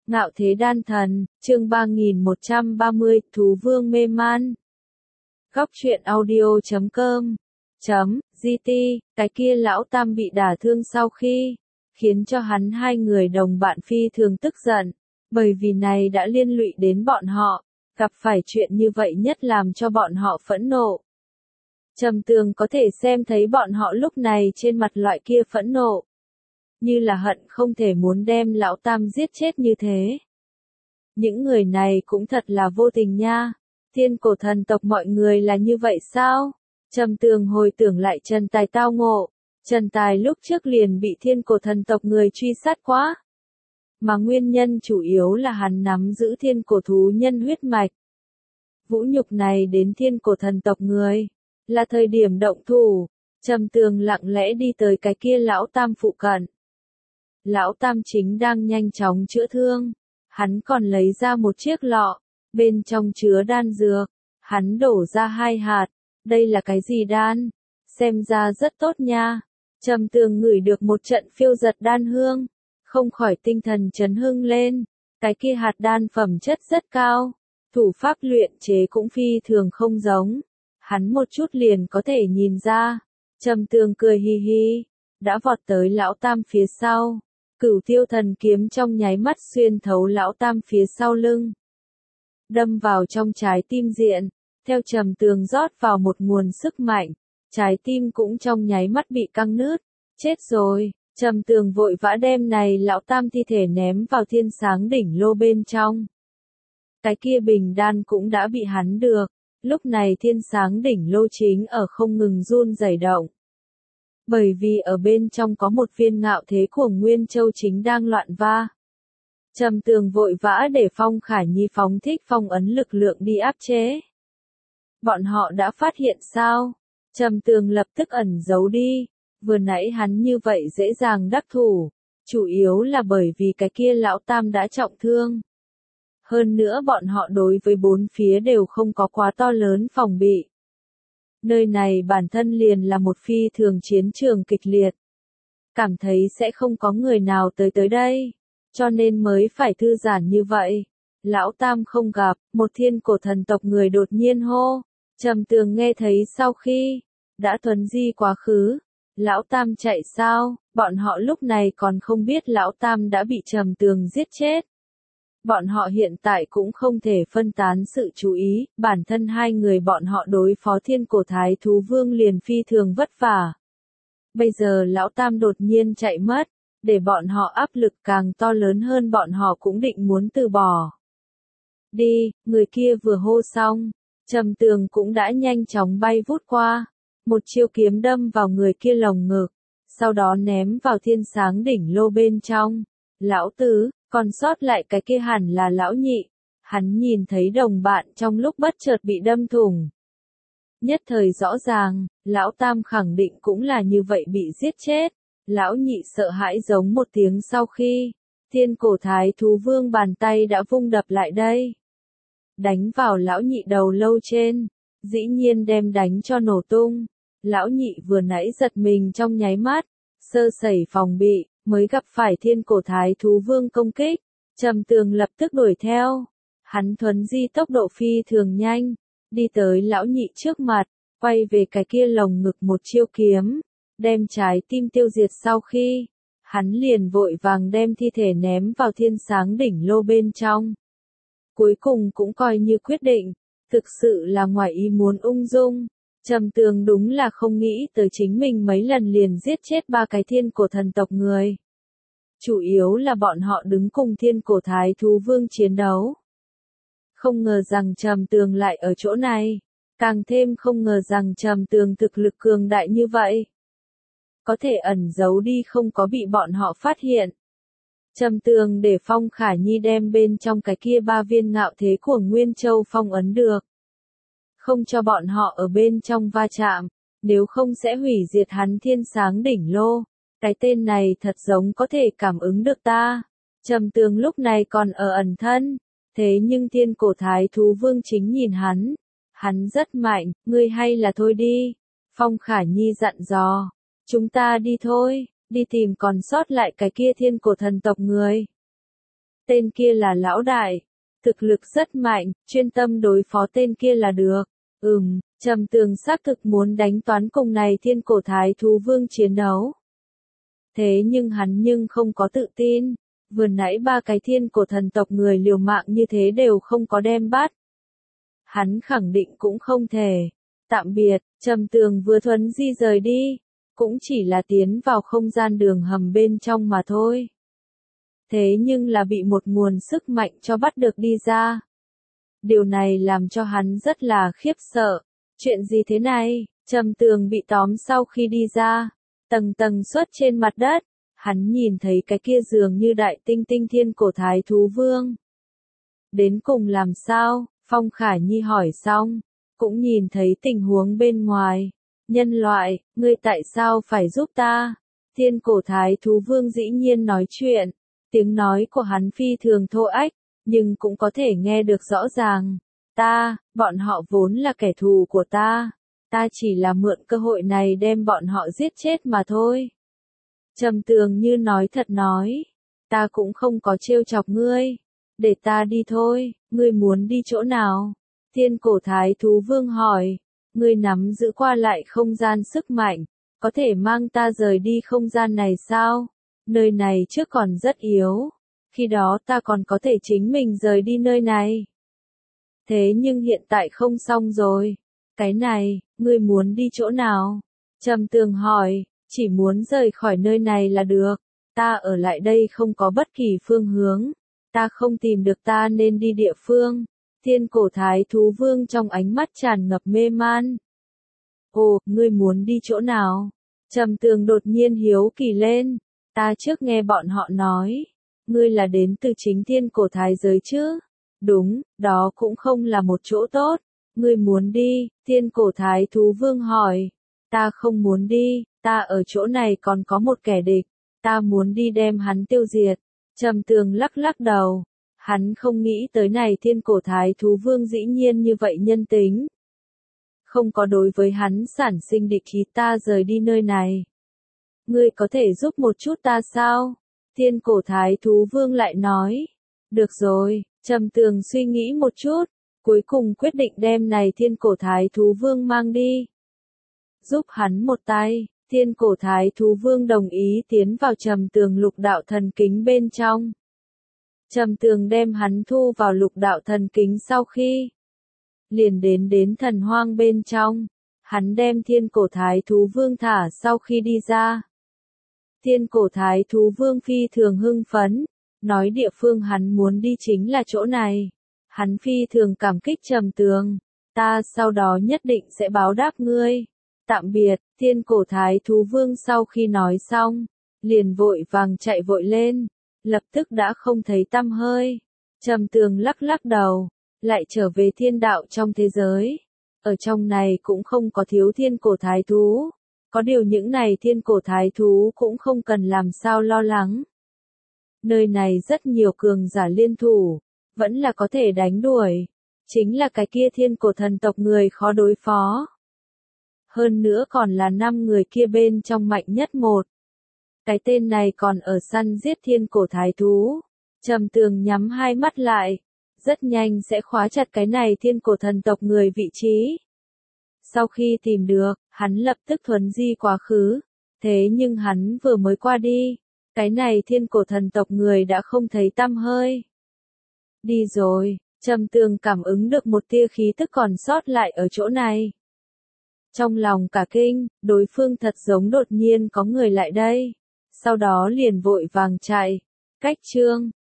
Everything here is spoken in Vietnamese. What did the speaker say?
Ngạo thế đan thần, chương 3130, Thú Vương mê man. Góc truyện audio.com GT, cái kia lão tam bị đả thương sau khi, khiến cho hắn hai người đồng bạn phi thường tức giận, bởi vì này đã liên lụy đến bọn họ, gặp phải chuyện như vậy nhất làm cho bọn họ phẫn nộ. Trầm Tường có thể xem thấy bọn họ lúc này trên mặt loại kia phẫn nộ, như là hận không thể muốn đem lão tam giết chết như thế. Những người này cũng thật là vô tình nha. Thiên cổ thần tộc mọi người là như vậy sao? Trầm Tường hồi tưởng lại Trần Tài tao ngộ. Trần Tài lúc trước liền bị thiên cổ thần tộc người truy sát quá. Mà nguyên nhân chủ yếu là hắn nắm giữ thiên cổ thú nhân huyết mạch. Vũ nhục này đến thiên cổ thần tộc người. Là thời điểm động thủ. Trầm Tường lặng lẽ đi tới cái kia lão tam phụ cận. Lão tam chính đang nhanh chóng chữa thương. Hắn còn lấy ra một chiếc lọ, bên trong chứa đan dược. Hắn đổ ra 2 hạt. Đây là cái gì đan? Xem ra rất tốt nha. Trầm Tường ngửi được một trận phiêu giật đan hương. Không khỏi tinh thần chấn hưng lên. Cái kia hạt đan phẩm chất rất cao. Thủ pháp luyện chế cũng phi thường không giống. Hắn một chút liền có thể nhìn ra. Trầm Tường cười hi hi. Đã vọt tới lão tam phía sau. Cửu Tiêu Thần kiếm trong nháy mắt xuyên thấu lão tam phía sau lưng. Đâm vào trong trái tim diện, theo Trầm Tường rót vào một nguồn sức mạnh, trái tim cũng trong nháy mắt bị căng nứt. Chết rồi, Trầm Tường vội vã đem này lão tam thi thể ném vào thiên sáng đỉnh lô bên trong. Cái kia bình đan cũng đã bị hắn được, lúc này thiên sáng đỉnh lô chính ở không ngừng run rẩy động. Bởi vì ở bên trong có một viên ngạo thế của Nguyên Châu chính đang loạn va. Trầm Tường vội vã để Phong Khả Nhi phóng thích phong ấn lực lượng đi áp chế. Bọn họ đã phát hiện sao? Trầm Tường lập tức ẩn giấu đi. Vừa nãy hắn như vậy dễ dàng đắc thủ. Chủ yếu là bởi vì cái kia lão tam đã trọng thương. Hơn nữa bọn họ đối với bốn phía đều không có quá to lớn phòng bị. Nơi này bản thân liền là một phi thường chiến trường kịch liệt. Cảm thấy sẽ không có người nào tới đây. Cho nên mới phải thư giãn như vậy. Lão tam không gặp, một thiên cổ thần tộc người đột nhiên hô. Trầm Tường nghe thấy sau khi đã thuấn di quá khứ. Lão tam chạy sao? Bọn họ lúc này còn không biết lão tam đã bị Trầm Tường giết chết. Bọn họ hiện tại cũng không thể phân tán sự chú ý, bản thân hai người bọn họ đối phó thiên cổ thái thú vương liền phi thường vất vả. Bây giờ lão tam đột nhiên chạy mất, để bọn họ áp lực càng to lớn hơn, bọn họ cũng định muốn từ bỏ. Đi, người kia vừa hô xong, Trầm Tường cũng đã nhanh chóng bay vút qua, một chiêu kiếm đâm vào người kia lồng ngực, sau đó ném vào thiên sáng đỉnh lô bên trong. Lão tứ, còn sót lại cái kia hẳn là lão nhị. Hắn nhìn thấy đồng bạn trong lúc bất chợt bị đâm thủng. Nhất thời rõ ràng, lão tam khẳng định cũng là như vậy bị giết chết. Lão nhị sợ hãi giống một tiếng sau khi, thiên cổ thái thú vương bàn tay đã vung đập lại đây. Đánh vào lão nhị đầu lâu trên, dĩ nhiên đem đánh cho nổ tung. Lão nhị vừa nãy giật mình trong nháy mắt, sơ sẩy phòng bị, mới gặp phải thiên cổ thái thú vương công kích. Trầm Tường lập tức đuổi theo. Hắn thuấn di tốc độ phi thường nhanh, đi tới lão nhị trước mặt, quay về cái kia lồng ngực một chiêu kiếm, đem trái tim tiêu diệt sau khi, hắn liền vội vàng đem thi thể ném vào thiên sáng đỉnh lô bên trong. Cuối cùng cũng coi như quyết định, thực sự là ngoài ý muốn ung dung. Trầm Tường đúng là không nghĩ tới chính mình mấy lần liền giết chết 3 cái thiên cổ thần tộc người. Chủ yếu là bọn họ đứng cùng thiên cổ thái thú vương chiến đấu. Không ngờ rằng Trầm Tường lại ở chỗ này. Càng thêm không ngờ rằng Trầm Tường thực lực cường đại như vậy. Có thể ẩn giấu đi không có bị bọn họ phát hiện. Trầm Tường để Phong Khả Nhi đem bên trong cái kia 3 viên ngạo thế của Nguyên Châu phong ấn được. Không cho bọn họ ở bên trong va chạm, nếu không sẽ hủy diệt hắn thiên sáng đỉnh lô. Cái tên này thật giống có thể cảm ứng được ta. Trầm Tường lúc này còn ở ẩn thân, thế nhưng thiên cổ thái thú vương chính nhìn hắn. Hắn rất mạnh, ngươi hay là thôi đi. Phong Khả Nhi dặn dò, chúng ta đi thôi, đi tìm còn sót lại cái kia thiên cổ thần tộc người. tên kia là lão đại, thực lực rất mạnh, chuyên tâm đối phó tên kia là được. Trầm Tường xác thực muốn đánh toán cùng này thiên cổ thái thú vương chiến đấu. Thế nhưng hắn không có tự tin, vừa nãy ba cái thiên cổ thần tộc người liều mạng như thế đều không có đem bắt. Hắn khẳng định cũng không thể. Tạm biệt, Trầm Tường vừa thuấn di rời đi, cũng chỉ là tiến vào không gian đường hầm bên trong mà thôi. Thế nhưng là bị một nguồn sức mạnh cho bắt được đi ra. Điều này làm cho hắn rất là khiếp sợ. Chuyện gì thế này? Trầm Tường bị tóm sau khi đi ra, tầng tầng xuất trên mặt đất, hắn nhìn thấy cái kia dường như đại tinh tinh thiên cổ thái thú vương. Đến cùng làm sao? Phong Khả Nhi hỏi xong, cũng nhìn thấy tình huống bên ngoài. Nhân loại, ngươi tại sao phải giúp ta? Thiên cổ thái thú vương dĩ nhiên nói chuyện, tiếng nói của hắn phi thường thô ách, nhưng cũng có thể nghe được rõ ràng. Bọn họ vốn là kẻ thù của ta chỉ là mượn cơ hội này đem bọn họ giết chết mà thôi. Trầm Tường như nói thật nói, ta cũng không có trêu chọc ngươi, để ta đi thôi, ngươi muốn đi chỗ nào? Thiên cổ thái thú vương hỏi, ngươi nắm giữ qua lại không gian sức mạnh, có thể mang ta rời đi không gian này sao? Nơi này trước còn rất yếu, khi đó ta còn có thể chính mình rời đi nơi này. Thế nhưng hiện tại không xong rồi. Cái này, ngươi muốn đi chỗ nào? Trầm Tường hỏi, chỉ muốn rời khỏi nơi này là được. Ta ở lại đây không có bất kỳ phương hướng. Ta không tìm được ta nên đi địa phương. Thiên cổ thái thú vương trong ánh mắt tràn ngập mê man. Ồ, ngươi muốn đi chỗ nào? Trầm Tường đột nhiên hiếu kỳ lên. Ta trước nghe bọn họ nói, ngươi là đến từ chính thiên cổ thái giới chứ? Đúng, đó cũng không là một chỗ tốt. Ngươi muốn đi? Thiên cổ thái thú vương hỏi. Ta không muốn đi, ta ở chỗ này còn có một kẻ địch. Ta muốn đi đem hắn tiêu diệt. Trầm Tường lắc lắc đầu. Hắn không nghĩ tới này thiên cổ thái thú vương dĩ nhiên như vậy nhân tính. Không có đối với hắn sản sinh địch ý, ta rời đi nơi này. Ngươi có thể giúp một chút ta sao? Thiên cổ thái thú vương lại nói. Được rồi, Trầm Tường suy nghĩ một chút, cuối cùng quyết định đem này thiên cổ thái thú vương mang đi. Giúp hắn một tay, thiên cổ thái thú vương đồng ý tiến vào Trầm Tường lục đạo thần kính bên trong. Trầm Tường đem hắn thu vào lục đạo thần kính sau khi liền đến thần hoang bên trong. Hắn đem thiên cổ thái thú vương thả sau khi đi ra. Thiên cổ thái thú vương phi thường hưng phấn, nói địa phương hắn muốn đi chính là chỗ này. Hắn phi thường cảm kích Trầm Tường, ta sau đó nhất định sẽ báo đáp ngươi. Tạm biệt, thiên cổ thái thú vương sau khi nói xong, liền vội vàng chạy vội lên, lập tức đã không thấy tăm hơi. Trầm Tường lắc lắc đầu, lại trở về thiên đạo trong thế giới. Ở trong này cũng không có thiếu thiên cổ thái thú. Có điều những này thiên cổ thái thú cũng không cần làm sao lo lắng. Nơi này rất nhiều cường giả liên thủ, vẫn là có thể đánh đuổi. Chính là cái kia thiên cổ thần tộc người khó đối phó. Hơn nữa còn là 5 người kia bên trong mạnh nhất một. Cái tên này còn ở săn giết thiên cổ thái thú. Trầm Tường nhắm hai mắt lại, rất nhanh sẽ khóa chặt cái này thiên cổ thần tộc người vị trí. Sau khi tìm được, hắn lập tức thuấn di quá khứ. Thế nhưng hắn vừa mới qua đi, cái này thiên cổ thần tộc người đã không thấy tăm hơi. Đi rồi, Trầm Tường cảm ứng được một tia khí tức còn sót lại ở chỗ này. Trong lòng cả kinh, đối phương thật giống đột nhiên có người lại đây. Sau đó liền vội vàng chạy. Cách chương